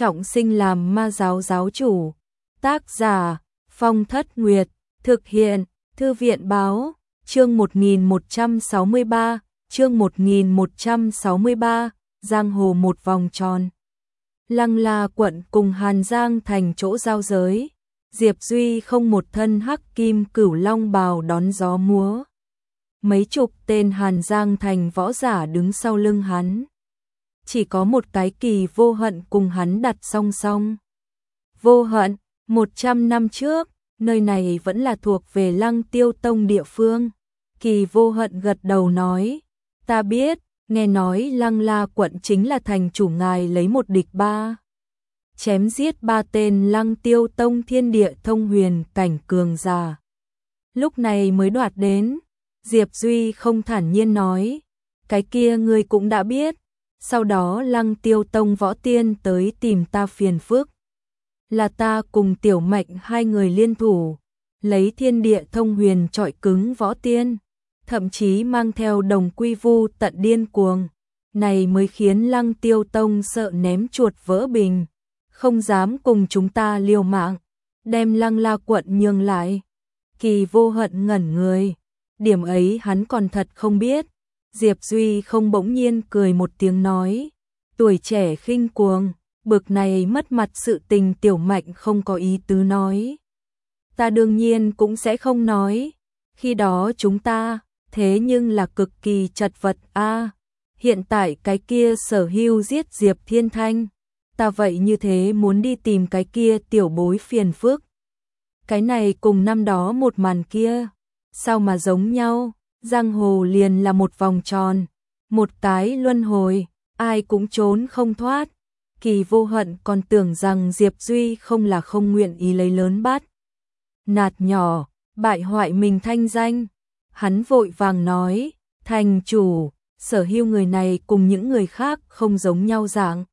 trọng sinh làm ma giáo giáo chủ. Tác giả Phong Thất Nguyệt, thực hiện Thư viện báo, chương 1163, chương 1163, giang hồ một vòng tròn. Lăng La quận cùng Hàn Giang thành chỗ giao giới, Diệp Duy không một thân hắc kim cửu long bào đón gió múa. Mấy chục tên Hàn Giang thành võ giả đứng sau lưng hắn. Chỉ có một cái Kỳ Vô Hận cùng hắn đặt song song. Vô Hận, 100 năm trước, nơi này vẫn là thuộc về Lăng Tiêu Tông địa phương. Kỳ Vô Hận gật đầu nói, ta biết, nghe nói Lăng La quận chính là thành chủ ngài lấy một địch ba. Chém giết 3 tên Lăng Tiêu Tông thiên địa thông huyền cảnh cường giả. Lúc này mới đoạt đến. Diệp Duy không thản nhiên nói, cái kia ngươi cũng đã biết. Sau đó Lăng Tiêu Tông võ tiên tới tìm ta phiền phức. Là ta cùng Tiểu Mệnh hai người liên thủ, lấy thiên địa thông huyền trọi cứng võ tiên, thậm chí mang theo Đồng Quy Vu tận điên cuồng. Này mới khiến Lăng Tiêu Tông sợ ném chuột vỡ bình, không dám cùng chúng ta liều mạng, đem Lăng La quận nhường lại. Kỳ Vô Hận ngẩn người, điểm ấy hắn còn thật không biết. Diệp Duy không bỗng nhiên cười một tiếng nói, tuổi trẻ khinh cuồng, bực này mất mặt sự tình Tiểu Mạnh không có ý tứ nói. Ta đương nhiên cũng sẽ không nói, khi đó chúng ta, thế nhưng là cực kỳ chật vật a. Hiện tại cái kia Sở Hưu giết Diệp Thiên Thanh, ta vậy như thế muốn đi tìm cái kia tiểu bối phiền phức. Cái này cùng năm đó một màn kia, sao mà giống nhau? Giang hồ liền là một vòng tròn, một cái luân hồi, ai cũng trốn không thoát. Kỳ Vô Hận còn tưởng rằng Diệp Duy không là không nguyện ý lấy lớn bắt nạt nhỏ, bại hoại mình thanh danh. Hắn vội vàng nói, thành chủ, Sở Hưu người này cùng những người khác không giống nhau dạng.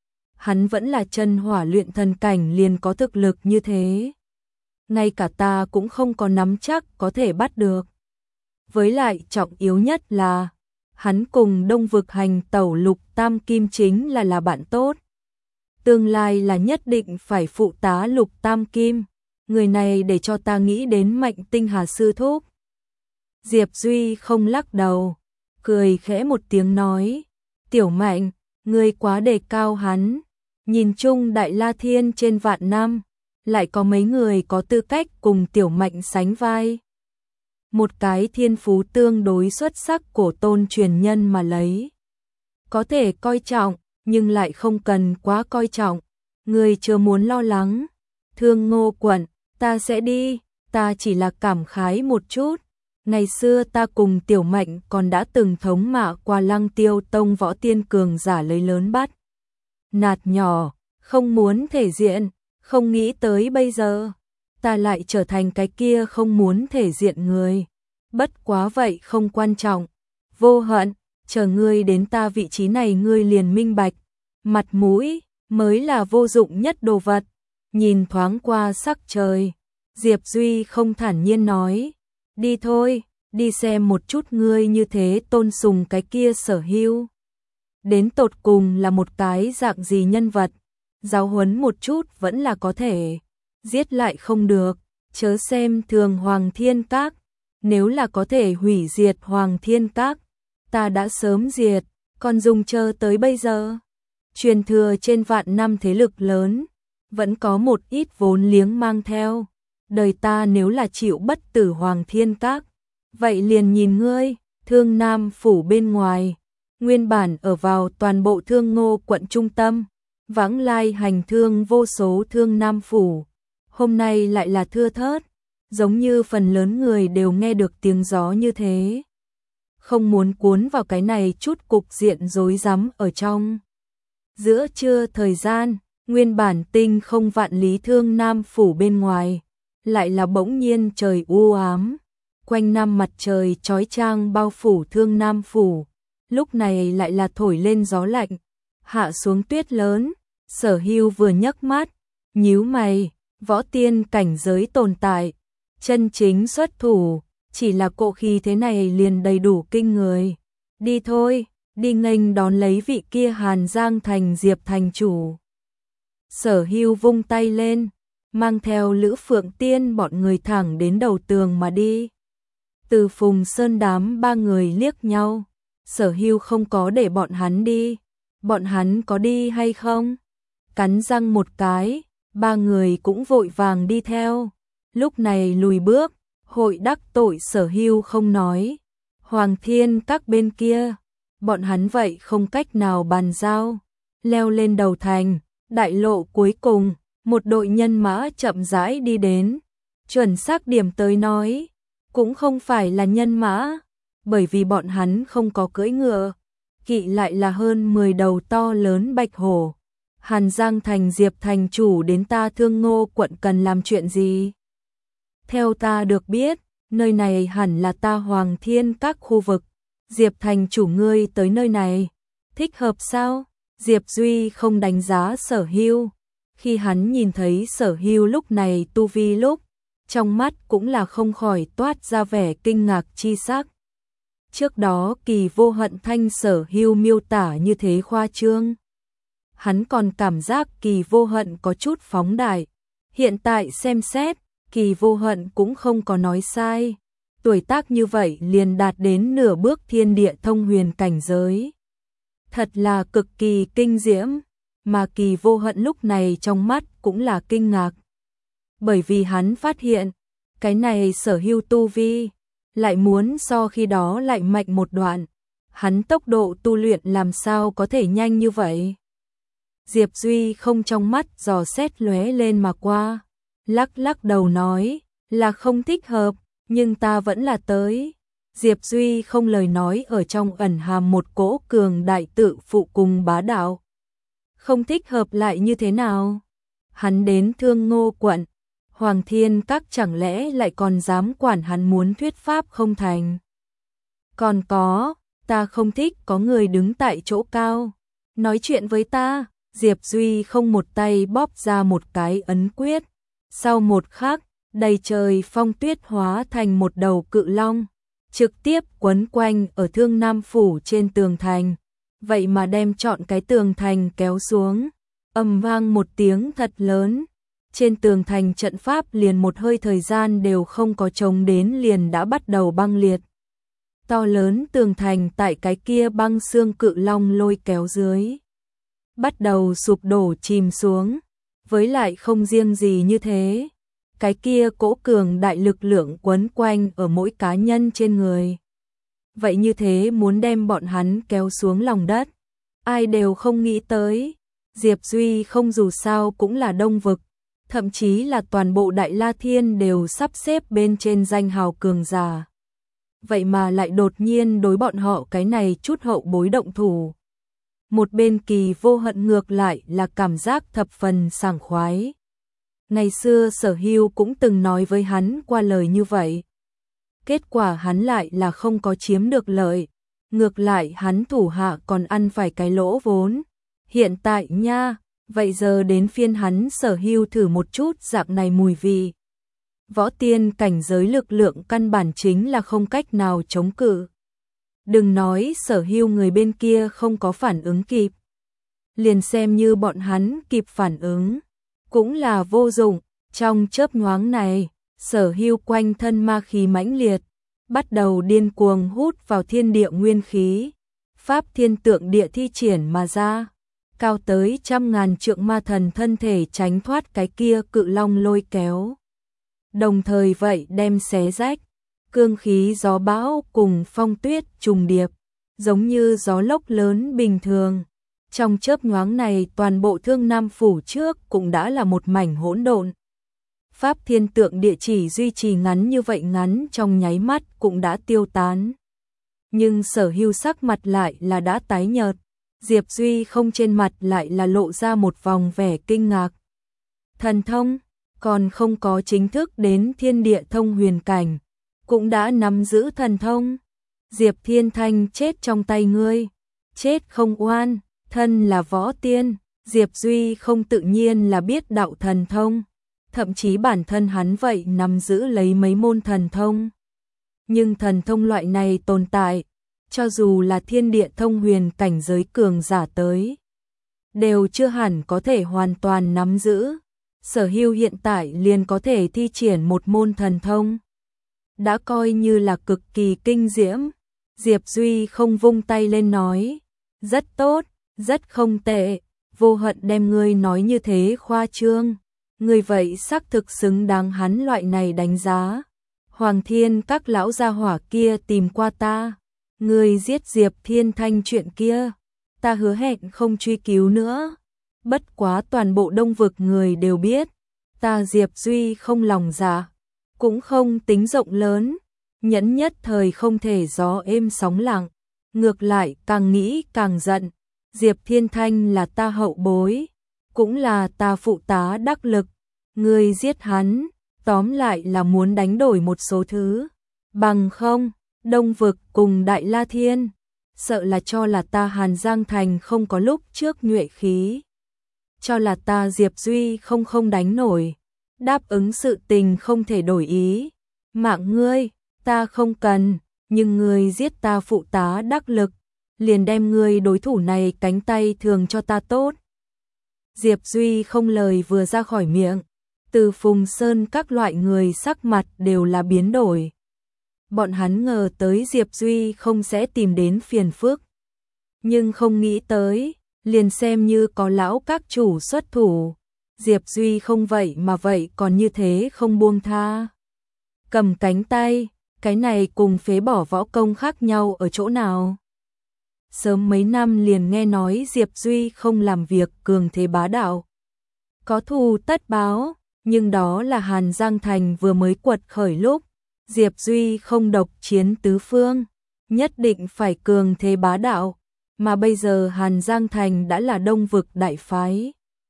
Hắn vẫn là chân hỏa luyện thần cảnh liền có thực lực như thế. Ngay cả ta cũng không có nắm chắc có thể bắt được. Với lại trọng yếu nhất là, hắn cùng Đông Vực hành tẩu Lục Tam Kim chính là bạn tốt. Tương lai là nhất định phải phụ tá Lục Tam Kim, người này để cho ta nghĩ đến Mạnh Tinh Hà sư thúc. Diệp Duy không lắc đầu, cười khẽ một tiếng nói, Tiểu Mạnh, ngươi quá đề cao hắn, nhìn chung Đại La Thiên trên vạn năm, lại có mấy người có tư cách cùng Tiểu Mạnh sánh vai. Một cái thiên phú tương đối xuất sắc cổ tôn truyền nhân mà lấy. Có thể coi trọng, nhưng lại không cần quá coi trọng. Người chưa muốn lo lắng. Thương Ngô quận, ta sẽ đi, ta chỉ là cảm khái một chút. Ngày xưa ta cùng Tiểu Mạnh còn đã từng thống mạ qua Lăng Tiêu Tông võ tiên cường giả lấy lớn bắt nạt nhỏ, không muốn thể diện, không nghĩ tới bây giờ. Ta lại trở thành cái kia không muốn thể diện người. Bất quá vậy không quan trọng. Vô Hận, chờ ngươi đến ta vị trí này ngươi liền minh bạch. Mặt mũi mới là vô dụng nhất đồ vật. Nhìn thoáng qua sắc trời, Diệp Duy không thản nhiên nói, đi thôi, đi xem một chút ngươi như thế tôn sùng cái kia Sở Hưu. Đến tột cùng là một cái dạng gì nhân vật, giáo huấn một chút vẫn là có thể, giết lại không được, chớ xem thường Hoàng Thiên Các, nếu là có thể hủy diệt Hoàng Thiên Các, ta đã sớm diệt, còn dùng chờ tới bây giờ. Truyền thừa trên vạn năm thế lực lớn, vẫn có một ít vốn liếng mang theo, đời ta nếu là chịu bất tử Hoàng Thiên Các, vậy liền nhìn ngươi, Thương Nam phủ bên ngoài, nguyên bản ở vào toàn bộ Thương Ngô quận trung tâm, vãng lai hành thương vô số Thương Nam phủ, hôm nay lại là thưa thớt, giống như phần lớn người đều nghe được tiếng gió như thế. Không muốn cuốn vào cái này chút cục diện rối rắm ở trong. Giữa trưa thời gian, nguyên bản tinh không vạn lý Thương Nam phủ bên ngoài, lại là bỗng nhiên trời u ám, quanh năm mặt trời chói chang bao phủ Thương Nam phủ, lúc này lại là thổi lên gió lạnh, hạ xuống tuyết lớn. Sở Hưu vừa nhấc mắt, nhíu mày, võ tiên cảnh giới tồn tại, chân chính xuất thủ, chỉ là cộ khí thế này liền đầy đủ kinh người. Đi thôi, đi nghênh đón lấy vị kia Hàn Giang thành Diệp thành chủ. Sở Hưu vung tay lên, mang theo Lữ Phượng Tiên bọn người thẳng đến đầu tường mà đi. Từ Phùng Sơn đám ba người liếc nhau, Sở Hưu không có để bọn hắn đi, bọn hắn có đi hay không? Cắn răng một cái, ba người cũng vội vàng đi theo. Lúc này lùi bước, hội đắc tội Sở Hưu không nói. Hoàng Thiên các bên kia, bọn hắn vậy không cách nào bàn giao. Leo lên đầu thành, đại lộ cuối cùng, một đội nhân mã chậm rãi đi đến. Chuẩn xác điểm tới nói, cũng không phải là nhân mã, bởi vì bọn hắn không có cưỡi ngựa, kỵ lại là hơn 10 đầu to lớn bạch hổ. Hàn Giang thành Diệp thành chủ đến ta Thương Ngô quận cần làm chuyện gì? Theo ta được biết, nơi này hẳn là ta Hoàng Thiên các khu vực. Diệp thành chủ ngươi tới nơi này, thích hợp sao? Diệp Duy không đánh giá Sở Hưu. Khi hắn nhìn thấy Sở Hưu lúc này tu vi lúc, trong mắt cũng là không khỏi toát ra vẻ kinh ngạc chi sắc. Trước đó Kỳ Vô Hận thanh Sở Hưu miêu tả như thế khoa trương. Hắn còn cảm giác Kỳ Vô Hận có chút phóng đại. Hiện tại xem xét, Kỳ Vô Hận cũng không có nói sai. Tuổi tác như vậy liền đạt đến nửa bước thiên địa thông huyền cảnh giới. Thật là cực kỳ kinh diễm, mà Kỳ Vô Hận lúc này trong mắt cũng là kinh ngạc. Bởi vì hắn phát hiện, cái này Sở Hưu tu vi, lại muốn so khi đó lại mạnh một đoạn. Hắn tốc độ tu luyện làm sao có thể nhanh như vậy? Diệp Duy không trong mắt dò xét lóe lên mà qua, lắc lắc đầu nói là không thích hợp, nhưng ta vẫn là tới. Diệp Duy không lời nói ở trong ẩn hàm một cỗ cường đại tự phụ cùng bá đạo. Không thích hợp lại như thế nào? Hắn đến Thương Ngô quận, Hoàng Thiên các chẳng lẽ lại còn dám quản hắn muốn thuyết pháp không thành? Còn có, ta không thích có người đứng tại chỗ cao, nói chuyện với ta. Diệp Duy không một tay bóp ra một cái ấn quyết. Sau một khắc, đầy trời phong tuyết hóa thành một đầu cự long, trực tiếp quấn quanh ở Thương Nam phủ trên tường thành. Vậy mà đem trọn cái tường thành kéo xuống, ầm vang một tiếng thật lớn. Trên tường thành trận pháp liền một hơi thời gian đều không có chống đến liền đã bắt đầu băng liệt. To lớn tường thành tại cái kia băng xương cự long lôi kéo dưới, bắt đầu sụp đổ chìm xuống. Với lại không riêng gì như thế, cái kia cỗ cường đại lực lượng quấn quanh ở mỗi cá nhân trên người. Vậy như thế muốn đem bọn hắn kéo xuống lòng đất, ai đều không nghĩ tới. Diệp Duy không dù sao cũng là Đông vực, thậm chí là toàn bộ Đại La Thiên đều sắp xếp bên trên danh hào cường giả. Vậy mà lại đột nhiên đối bọn họ cái này chút hậu bối động thủ. Một bên Kỳ Vô Hận ngược lại là cảm giác thập phần sảng khoái. Ngày xưa Sở Hưu cũng từng nói với hắn qua lời như vậy. Kết quả hắn lại là không có chiếm được lợi. Ngược lại hắn thủ hạ còn ăn phải cái lỗ vốn. Hiện tại nha, vậy giờ đến phiên hắn Sở Hưu thử một chút dạng này mùi vị. Võ tiên cảnh giới lực lượng căn bản chính là không cách nào chống cự. Đừng nói Sở Hưu người bên kia không có phản ứng kịp. Liền xem như bọn hắn kịp phản ứng, cũng là vô dụng. Trong chớp nhoáng này, Sở Hưu quanh thân ma khí mãnh liệt, bắt đầu điên cuồng hút vào thiên địa nguyên khí. Pháp thiên tượng địa thi triển mà ra, cao tới 100.000 trượng ma thần thân thể tránh thoát cái kia cự long lôi kéo. Đồng thời vậy đem xé rách, cương khí gió bão cùng phong tuyết trùng điệp, giống như gió lốc lớn bình thường. Trong chớp nhoáng này toàn bộ Thương Nam phủ trước cũng đã là một mảnh hỗn độn. Pháp thiên tượng địa chỉ duy trì ngắn như vậy ngắn trong nháy mắt cũng đã tiêu tán. Nhưng Sở Hưu sắc mặt lại là đã tái nhợt, Diệp Duy không trên mặt lại là lộ ra một vòng vẻ kinh ngạc. Thần thông, còn không có chính thức đến thiên địa thông huyền cảnh, cũng đã nắm giữ thần thông. Diệp Thiên Thanh chết trong tay ngươi, chết không oan, thân là võ tiên. Diệp Duy không tự nhiên là biết đạo thần thông, thậm chí bản thân hắn vậy nắm giữ lấy mấy môn thần thông. Nhưng thần thông loại này tồn tại, cho dù là thiên địa thông huyền cảnh giới cường giả tới, đều chưa hẳn có thể hoàn toàn nắm giữ. Sở Hưu hiện tại liền có thể thi triển một môn thần thông, đã coi như là cực kỳ kinh diễm. Diệp Duy không vung tay lên nói, rất tốt, rất không tệ, Vô Hận đem ngươi nói như thế khoa trương, ngươi vậy xác thực xứng đáng hắn loại này đánh giá. Hoàng Thiên các lão gia hỏa kia tìm qua ta, ngươi giết Diệp Thiên Thanh chuyện kia, ta hứa hẹn không truy cứu nữa. Bất quá toàn bộ Đông vực người đều biết, ta Diệp Duy không lòng dạ, cũng không tính rộng lớn, nhẫn nhất thời không thể gió êm sóng lặng, ngược lại càng nghĩ càng giận. Diệp Thiên Thanh là ta hậu bối, cũng là ta phụ tá đắc lực, ngươi giết hắn, tóm lại là muốn đánh đổi một số thứ, bằng không, Đông vực cùng Đại La Thiên, sợ là cho là ta Hàn Giang Thành không có lúc trước nhuệ khí, cho là ta Diệp Duy không đánh nổi, đáp ứng sự tình không thể đổi ý, mạng ngươi, ta không cần, nhưng ngươi giết ta phụ tá đắc lực, liền đem ngươi đối thủ này cánh tay thường cho ta tốt. Diệp Duy không lời vừa ra khỏi miệng, Từ Phùng Sơn các loại người sắc mặt đều là biến đổi. Bọn hắn ngờ tới Diệp Duy không sẽ tìm đến phiền phức, nhưng không nghĩ tới, liền xem như có lão các chủ xuất thủ, Diệp Duy không vậy mà vậy còn như thế không buông tha. Cầm cánh tay, cái này cùng phế bỏ võ công khác nhau ở chỗ nào? Sớm mấy năm liền nghe nói Diệp Duy không làm việc cường thế bá đạo, có thù tất báo, nhưng đó là Hàn Giang Thành vừa mới quật khởi lúc, Diệp Duy không độc chiến tứ phương, nhất định phải cường thế bá đạo, mà bây giờ Hàn Giang Thành đã là Đông vực đại phái.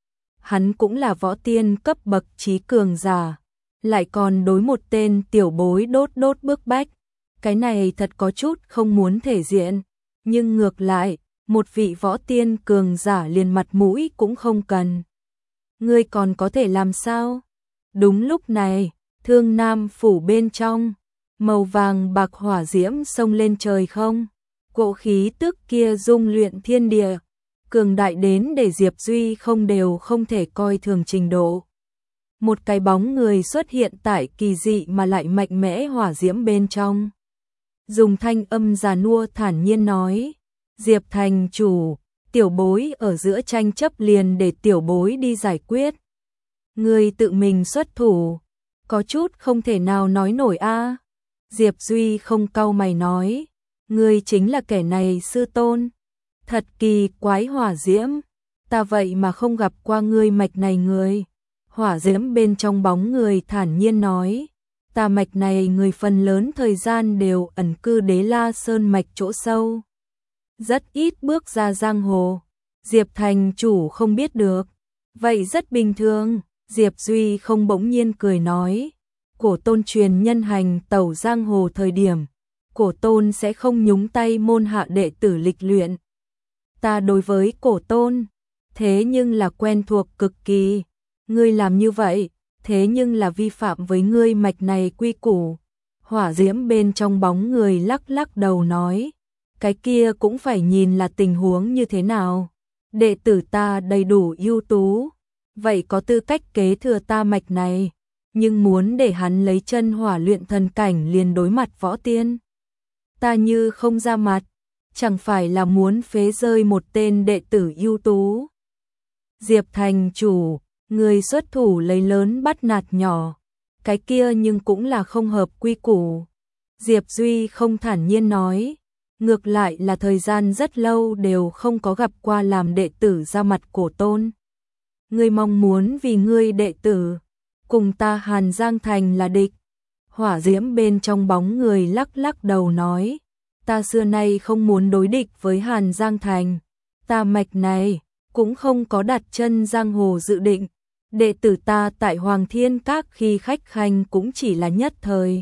Hắn cũng là võ tiên cấp bậc trí cường giả, lại còn đối một tên tiểu bối đốt bức bách, cái này thật có chút không muốn thể diện, nhưng ngược lại, một vị võ tiên cường giả liền mặt mũi cũng không cần. Ngươi còn có thể làm sao? Đúng lúc này, Thương Nam phủ bên trong, màu vàng bạc hỏa diễm xông lên trời không, cỗ khí tức kia dung luyện thiên địa, cường đại đến để Diệp Duy không đều không thể coi thường trình độ. Một cái bóng người xuất hiện tại kỳ dị mà lại mạnh mẽ hỏa diễm bên trong. Dùng thanh âm già nua thản nhiên nói, Diệp thành chủ, tiểu bối ở giữa tranh chấp liền để tiểu bối đi giải quyết. Người tự mình xuất thủ, có chút không thể nào nói nổi a. Diệp Duy không cau mày nói, ngươi chính là kẻ này sư tôn. Thật kỳ quái hỏa diễm, ta vậy mà không gặp qua ngươi mạch này người. Hỏa diễm bên trong bóng người thản nhiên nói, ta mạch này người phần lớn thời gian đều ẩn cư Đế La Sơn mạch chỗ sâu, rất ít bước ra giang hồ. Diệp thành chủ không biết được, vậy rất bình thường. Diệp Duy không bỗng nhiên cười nói, cổ tôn truyền nhân hành tẩu giang hồ thời điểm, cổ tôn sẽ không nhúng tay môn hạ đệ tử lịch luyện. Ta đối với cổ tôn, thế nhưng là quen thuộc cực kỳ, ngươi làm như vậy, thế nhưng là vi phạm với ngươi mạch này quy củ. Hỏa diễm bên trong bóng người lắc đầu nói, cái kia cũng phải nhìn là tình huống như thế nào. Đệ tử ta đầy đủ ưu tú, vậy có tư cách kế thừa ta mạch này, nhưng muốn để hắn lấy chân hỏa luyện thần cảnh liền đối mặt võ tiên, ta như không ra mặt, chẳng phải là muốn phế rơi một tên đệ tử ưu tú. Diệp thành chủ, người xuất thủ lấy lớn bắt nạt nhỏ, cái kia nhưng cũng là không hợp quy củ. Diệp Duy không thản nhiên nói, ngược lại là thời gian rất lâu đều không có gặp qua làm đệ tử ra mặt cổ tôn. Ngươi mong muốn vì ngươi đệ tử, cùng ta Hàn Giang Thành là địch. Hỏa diễm bên trong bóng người lắc đầu nói, ta xưa nay không muốn đối địch với Hàn Giang Thành, ta mạch này cũng không có đặt chân giang hồ dự định, đệ tử ta tại Hoàng Thiên Các khi khách khanh cũng chỉ là nhất thời,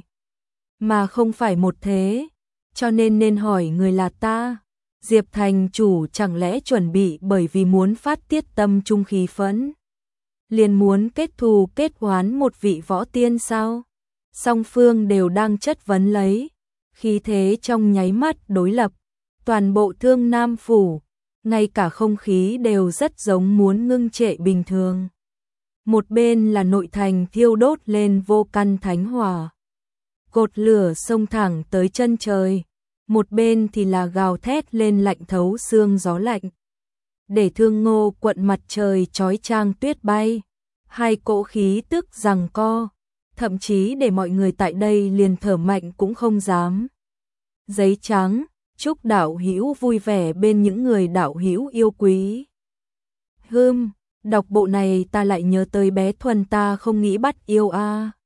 mà không phải một thế, cho nên hỏi người là ta. Diệp thành chủ chẳng lẽ chuẩn bị bởi vì muốn phát tiết tâm trung khí phẫn, liền muốn kết thù kết oán một vị võ tiên sao? Song phương đều đang chất vấn lấy, khí thế trong nháy mắt đối lập, toàn bộ Thương Nam phủ, ngay cả không khí đều rất giống muốn ngưng trệ bình thường. Một bên là nội thành thiêu đốt lên vô căn thánh hỏa, cột lửa xông thẳng tới chân trời, một bên thì là gào thét lên lạnh thấu xương gió lạnh. Để Thương Ngô quận mặt trời chói chang tuyết bay, hai cỗ khí tức giằng co, thậm chí để mọi người tại đây liền thở mạnh cũng không dám. Giấy trắng, chúc đạo hữu vui vẻ bên những người đạo hữu yêu quý. Đọc bộ này ta lại nhớ tới bé Thuần ta không nghĩ bắt yêu a.